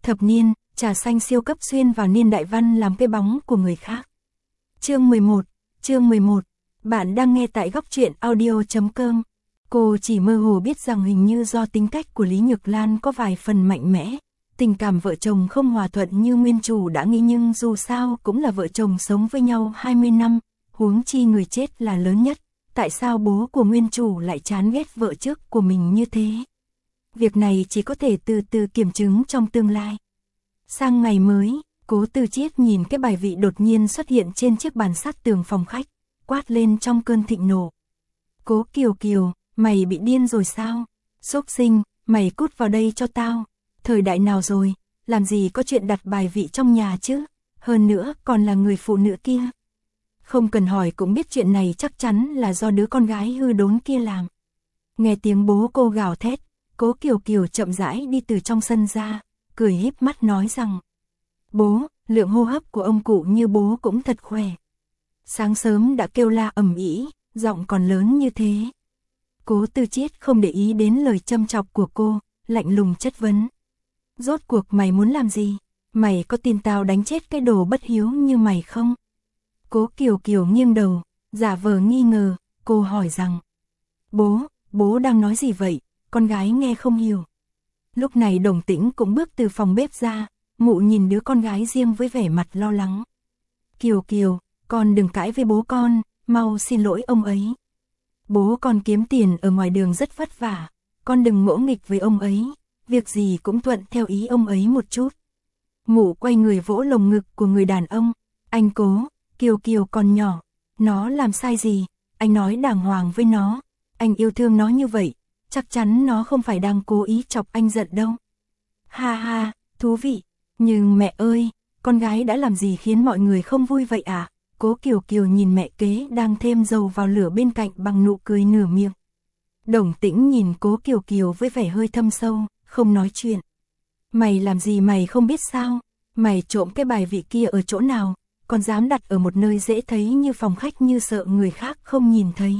Thập niên, trà xanh siêu cấp xuyên vào niên đại văn làm cái bóng của người khác. Chương 11. Bạn đang nghe tại góc truyện audio.com. Cô chỉ mơ hồ biết rằng hình như do tính cách của Lý Nhược Lan có vài phần mạnh mẽ, tình cảm vợ chồng không hòa thuận như nguyên chủ đã nghĩ, nhưng dù sao cũng là vợ chồng sống với nhau 20 năm, huống chi người chết là lớn nhất, tại sao bố của nguyên chủ lại chán ghét vợ trước của mình như thế? Việc này chỉ có thể từ từ kiểm chứng trong tương lai. Sang ngày mới, Cố Tư Chiết nhìn cái bài vị đột nhiên xuất hiện trên chiếc bàn sát tường phòng khách, quát lên trong cơn thịnh nộ. Cố Kiều Kiều, mày bị điên rồi sao? Xúc sinh, mày cút vào đây cho tao. Thời đại nào rồi, làm gì có chuyện đặt bài vị trong nhà chứ? Hơn nữa còn là người phụ nữ kia. Không cần hỏi cũng biết chuyện này chắc chắn là do đứa con gái hư đốn kia làm. Nghe tiếng bố cô gào thét, Cố Kiều Kiều chậm rãi đi từ trong sân ra, cười híp mắt nói rằng: Bố, lượng hô hấp của ông cụ như bố cũng thật khỏe. Sáng sớm đã kêu la ầm ĩ, giọng còn lớn như thế. Cố Tư Chiết không để ý đến lời châm chọc của cô, lạnh lùng chất vấn: Rốt cuộc mày muốn làm gì? Mày có tin tao đánh chết cái đồ bất hiếu như mày không? Cố Kiều Kiều nghiêng đầu, giả vờ nghi ngờ, cô hỏi rằng: Bố đang nói gì vậy? Con gái nghe không hiểu. Lúc này Đồng Tĩnh cũng bước từ phòng bếp ra, mụ nhìn đứa con gái riêng với vẻ mặt lo lắng. Kiều Kiều, con đừng cãi với bố con, mau xin lỗi ông ấy. Bố con kiếm tiền ở ngoài đường rất vất vả, con đừng ngỗ nghịch với ông ấy, việc gì cũng thuận theo ý ông ấy một chút. Mụ quay người vỗ lồng ngực của người đàn ông. Anh Cố, Kiều Kiều còn nhỏ, nó làm sai gì, anh nói đàng hoàng với nó, anh yêu thương nó như vậy, chắc chắn nó không phải đang cố ý chọc anh giận đâu. Ha ha, thú vị, nhưng mẹ ơi, con gái đã làm gì khiến mọi người không vui vậy à? Cố Kiều Kiều nhìn mẹ kế đang thêm dầu vào lửa bên cạnh bằng nụ cười nửa miệng. Đồng Tĩnh nhìn Cố Kiều Kiều với vẻ hơi thâm sâu, không nói chuyện. Mày làm gì mày không biết sao? Mày trộm cái bài vị kia ở chỗ nào? Còn dám đặt ở một nơi dễ thấy như phòng khách, như sợ người khác không nhìn thấy.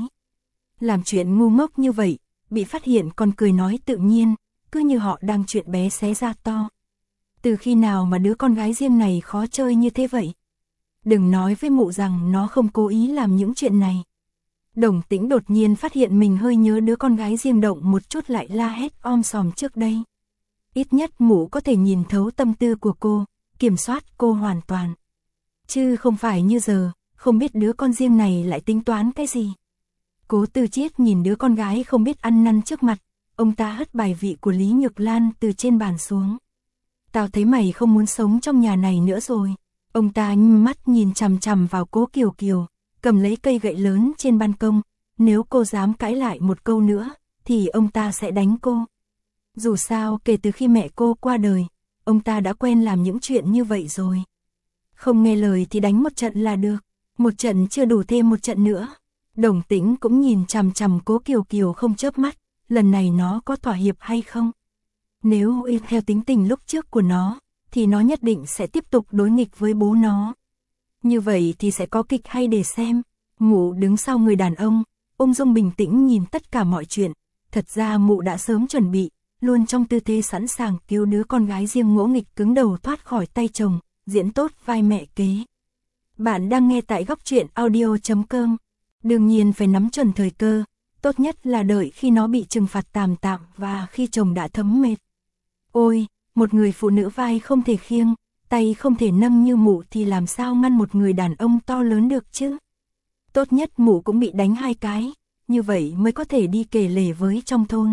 Làm chuyện ngu ngốc như vậy, bị phát hiện còn cười nói tự nhiên, cứ như họ đang chuyện bé xé ra to. Từ khi nào mà đứa con gái riêng này khó chơi như thế vậy? Đừng nói với mụ rằng nó không cố ý làm những chuyện này. Đồng Tĩnh đột nhiên phát hiện mình hơi nhớ đứa con gái riêng, động một chút lại la hét om sòm trước đây. Ít nhất mụ có thể nhìn thấu tâm tư của cô, kiểm soát cô hoàn toàn. Chứ không phải như giờ, không biết đứa con riêng này lại tính toán cái gì. Cố Tư Chiết nhìn đứa con gái không biết ăn năn trước mặt, ông ta hất bài vị của Lý Nhược Lan từ trên bàn xuống. Tao thấy mày không muốn sống trong nhà này nữa rồi. Ông ta mắt nhìn chằm chằm vào Cố Kiều Kiều, cầm lấy cây gậy lớn trên ban công, nếu cô dám cãi lại một câu nữa, thì ông ta sẽ đánh cô. Dù sao kể từ khi mẹ cô qua đời, ông ta đã quen làm những chuyện như vậy rồi. Không nghe lời thì đánh một trận là được, một trận chưa đủ thêm một trận nữa. Đồng Tĩnh cũng nhìn chằm chằm Cố Kiều Kiều không chớp mắt, lần này nó có thỏa hiệp hay không? Nếu y theo tính tình lúc trước của nó, thì nó nhất định sẽ tiếp tục đối nghịch với bố nó. Như vậy thì sẽ có kịch hay để xem. Mụ đứng sau người đàn ông, ung dung bình tĩnh nhìn tất cả mọi chuyện. Thật ra mụ đã sớm chuẩn bị, luôn trong tư thế sẵn sàng cứu đứa con gái riêng ngỗ nghịch cứng đầu thoát khỏi tay chồng, diễn tốt vai mẹ kế. Bạn đang nghe tại góc truyện audio.com. Đương nhiên phải nắm chuẩn thời cơ, tốt nhất là đợi khi nó bị trừng phạt tạm và khi chồng đã thấm mệt. Ôi, một người phụ nữ vai không thể khiêng, tay không thể nâng như mụ thì làm sao ngăn một người đàn ông to lớn được chứ? Tốt nhất mụ cũng bị đánh 2 cái, như vậy mới có thể đi kể lể với trong thôn.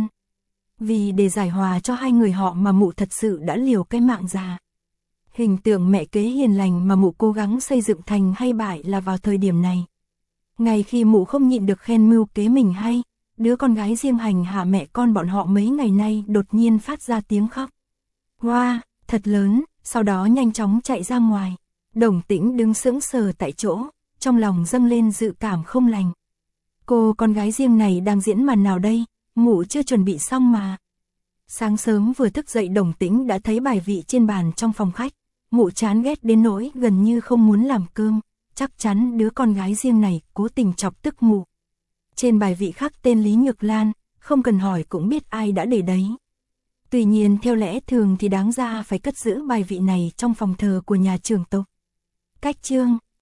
Vì để giải hòa cho hai người họ mà mụ thật sự đã liều cái mạng già. Hình tượng mẹ kế hiền lành mà mụ cố gắng xây dựng thành hay bại là vào thời điểm này. Ngay khi mụ không nhịn được khen mưu kế mình hay, đứa con gái riêng hành hạ mẹ con bọn họ mấy ngày nay đột nhiên phát ra tiếng khóc. Wow, thật lớn, sau đó nhanh chóng chạy ra ngoài. Đồng Tĩnh đứng sững sờ tại chỗ, trong lòng dâng lên dự cảm không lành. Cô con gái riêng này đang diễn màn nào đây, mụ chưa chuẩn bị xong mà. Sáng sớm vừa thức dậy Đồng Tĩnh đã thấy bài vị trên bàn trong phòng khách. Mụ chán ghét đến nỗi gần như không muốn làm cơm, chắc chắn đứa con gái riêng này cố tình chọc tức mụ. Trên bài vị khắc tên Lý Nhược Lan, không cần hỏi cũng biết ai đã để đấy. Tuy nhiên theo lẽ thường thì đáng ra phải cất giữ bài vị này trong phòng thờ của nhà trưởng tộc. Cách chương